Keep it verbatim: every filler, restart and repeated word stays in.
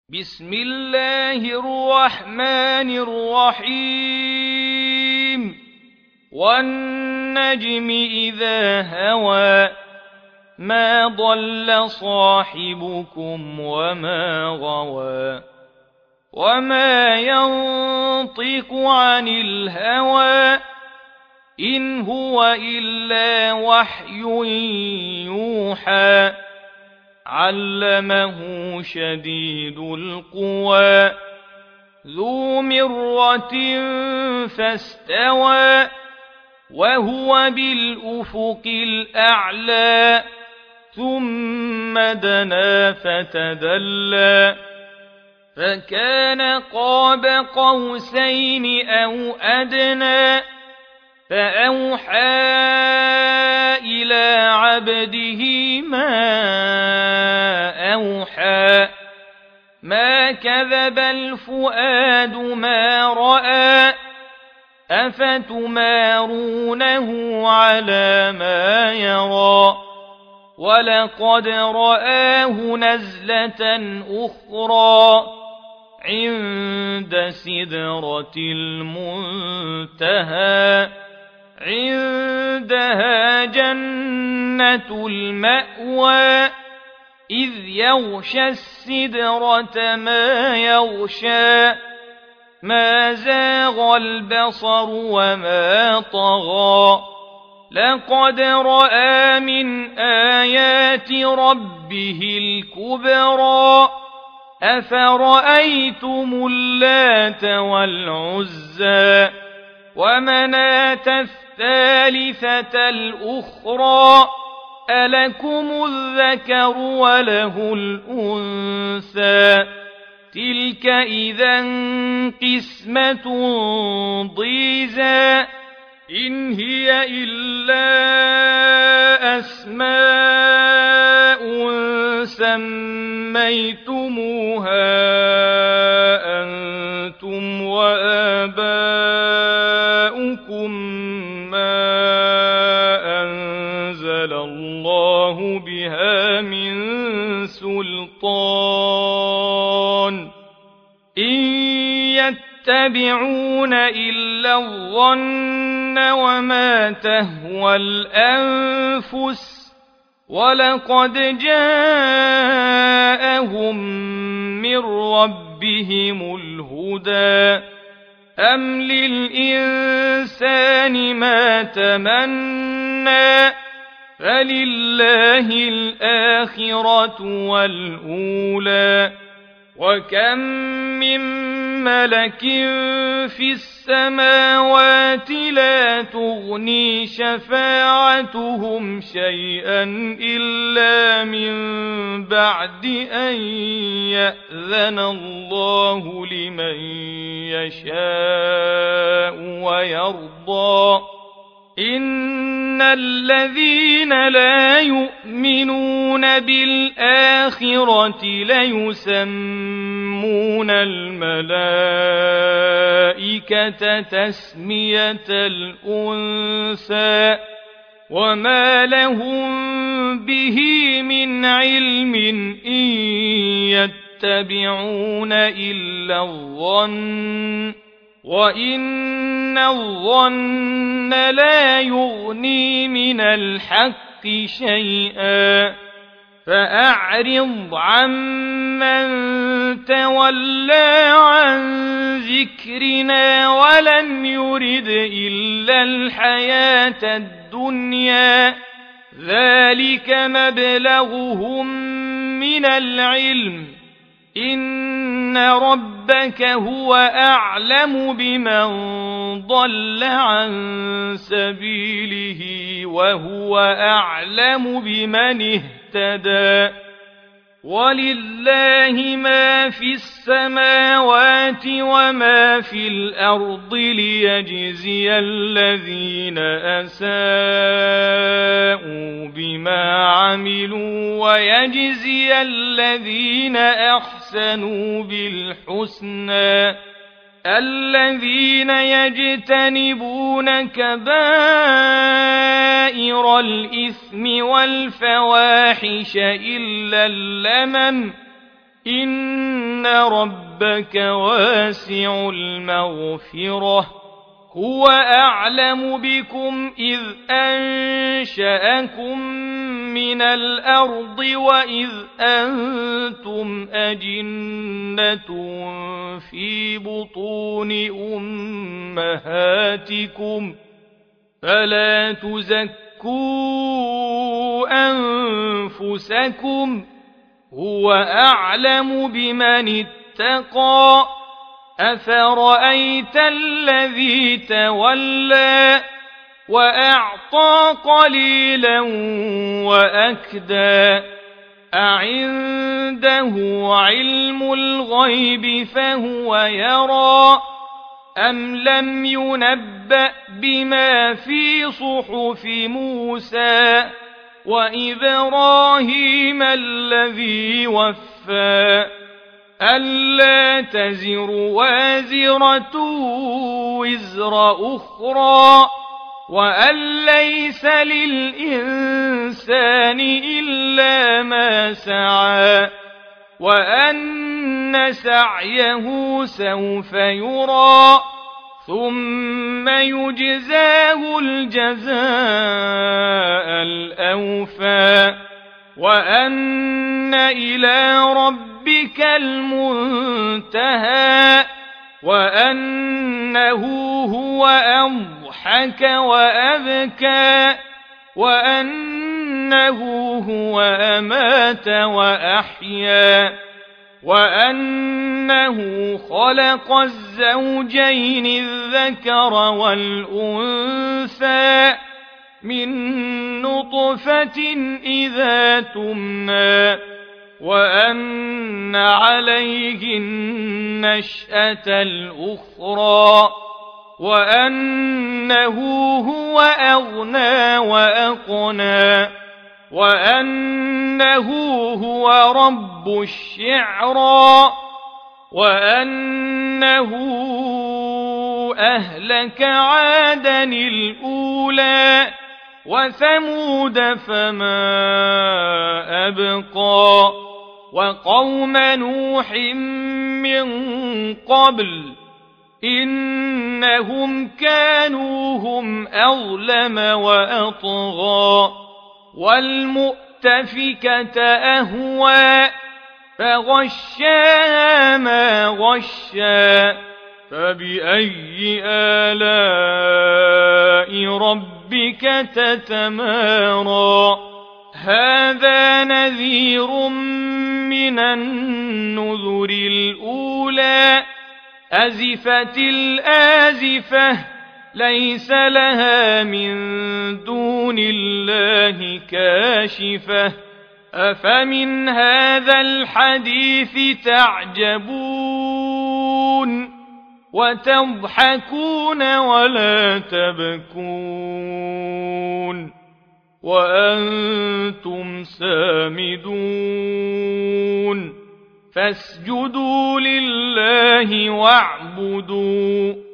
بسم الله الرحمن الرحيم والنجم إذا هوى ما ضل صاحبكم وما غوى وما ينطق عن الهوى إن هو إلا وحي يوحى علمه شديد القوى ذو مرة فاستوى وهو بالأفق الأعلى ثم دنا فتدلى فكان قاب قوسين أو أدنى فأوحى إلى عبده ما أوحى ما كذب الفؤاد ما رأى أفتمارونه على ما يرى ولقد رآه نزلة أخرى عند سدرة المنتهى عندها جنة المأوى إذ يغشى السدرة ما يغشى ما زاغ البصر وما طغى لقد رأى من آيات ربه الكبرى أفرأيتم اللات والعزى ومناة الثالثة الأخرى ألكم الذكر وله الأنثى تلك إذا قسمة ضيزى إن هي إلا أسماء سميتموها أنتم وآباؤكم ما أنزل الله بها من سلطان إن يتبعون إلا الظن وما تهوى الأنفس ولقد جاءهم من ربهم الهدى أم للإنسان ما تمنى فلله الآخرة والأولى وكم من ملك في السماوات لا تغني شفاعتهم شيئا إلا من بعد أن يأذن الله لمن يشاء ويرضى إن الذين لا يؤمنون بالآخرة ليسمون الملائكة تسمية الأنثى وما لهم به من علم إن يتبعون إلا الظن وإن الظن لا يغني من الحق شيئا فأعرض عمن تولى عن ذكرنا ولم يرد إلا الحياة الدنيا ذلك مبلغهم من العلم إن ربك هو أعلم بمن ضل عن سبيله وهو أعلم بمن اهتدى ولله ما في السماوات وما في الأرض ليجزي الذين أساءوا بما عملوا ويجزي الذين أحسنوا بالحسنى الذين يجتنبون كبائر الإثم والفواحش إلا اللمم إن ربك واسع المغفرة هو أعلم بكم إذ أنشأكم من الأرض وإذ أنتم أجنة في بطون أمهاتكم فلا تزكوا أنفسكم هو أعلم بمن اتقى أفرأيت الذي تولى وأعطى قليلا وأكدى أعنده علم الغيب فهو يرى أم لم ينبأ بما في صحف موسى وإبراهيم الذي وفى ألا تزر وازرة وزر أخرى وأن ليس للإنسان إلا ما سعى وأن سعيه سوف يرى ثم يجزاه الجزاء الأوفى وأن إلى ربك المنتهى وأنه هو أضحك وأبكى وأنه هو أمات وأحيا وأنه خلق الزوجين الذكر والأنثى من نطفة إذا تمنى وأن عليه النشأة الأخرى وأنه هو أغنى وأقنى وأنه هو رب الشعرى وأنه أهلك عادا الأولى وثمود فما أبقى وقوم نوح من قبل إنهم كانوا هم أظلم وأطغى والمؤتفكة أهوى فغشاها ما غشى فبأي آلاء ربك تتمارى هذا نذير من النذر الأولى أزفت الآزفة ليس لها من دون الله كاشفة أفمن هذا الحديث تعجبون وتضحكون ولا تبكون وأنتم سامدون فاسجدوا لله واعبدوا